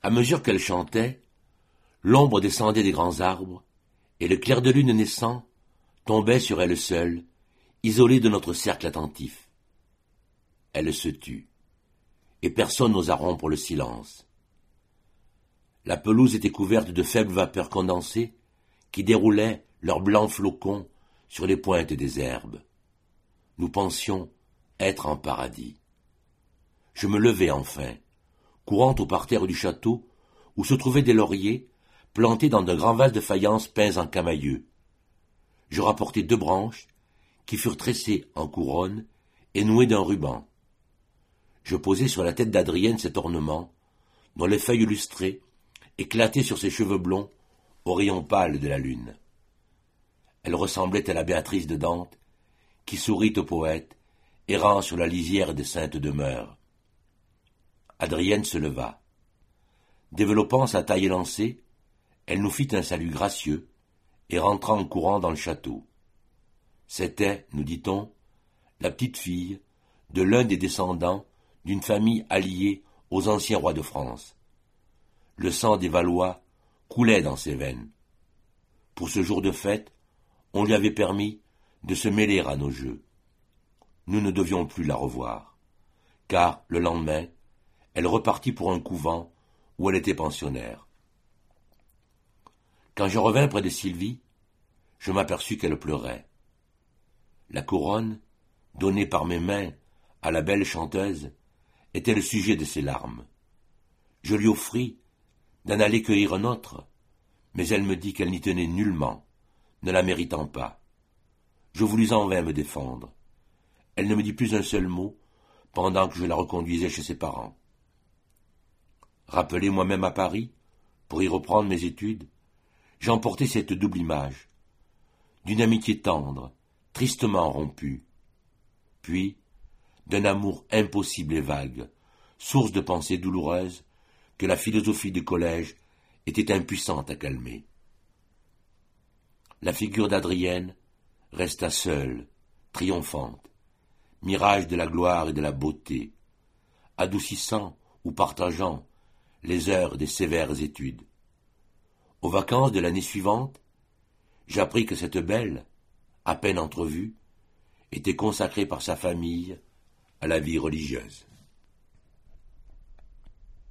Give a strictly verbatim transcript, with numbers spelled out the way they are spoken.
À mesure qu'elle chantait, l'ombre descendait des grands arbres, et le clair de lune naissant tombait sur elle seule, isolée de notre cercle attentif. Elle se tut, et personne n'osa rompre le silence. La pelouse était couverte de faibles vapeurs condensées qui déroulaient leurs blancs flocons sur les pointes des herbes. Nous pensions être en paradis. Je me levai enfin, courant au parterre du château où se trouvaient des lauriers plantés dans de grands vases de faïence peints en camailleux. Je rapportai deux branches qui furent tressées en couronne et nouées d'un ruban. Je posai sur la tête d'Adrienne cet ornement, dont les feuilles lustrées éclataient sur ses cheveux blonds aux rayons pâles de la lune. Elle ressemblait à la Béatrice de Dante, qui sourit au poète, errant sur la lisière des saintes demeures. Adrienne se leva. Développant sa taille élancée, elle nous fit un salut gracieux et rentra en courant dans le château. C'était, nous dit-on, la petite fille de l'un des descendants d'une famille alliée aux anciens rois de France. Le sang des Valois coulait dans ses veines. Pour ce jour de fête, on lui avait permis de se mêler à nos jeux. Nous ne devions plus la revoir, car, le lendemain, elle repartit pour un couvent où elle était pensionnaire. Quand je revins près de Sylvie, je m'aperçus qu'elle pleurait. La couronne, donnée par mes mains à la belle chanteuse, était le sujet de ses larmes. Je lui offris d'en aller cueillir un autre, mais elle me dit qu'elle n'y tenait nullement, ne la méritant pas. Je voulus en vain me défendre. Elle ne me dit plus un seul mot pendant que je la reconduisais chez ses parents. Rappelé moi-même à Paris, pour y reprendre mes études, j'emportai cette double image, d'une amitié tendre, tristement rompue, puis d'un amour impossible et vague, source de pensées douloureuses que la philosophie du collège était impuissante à calmer. La figure d'Adrienne resta seule, triomphante, mirage de la gloire et de la beauté, adoucissant ou partageant les heures des sévères études. Aux vacances de l'année suivante, j'appris que cette belle, à peine entrevue, était consacrée par sa famille à la vie religieuse.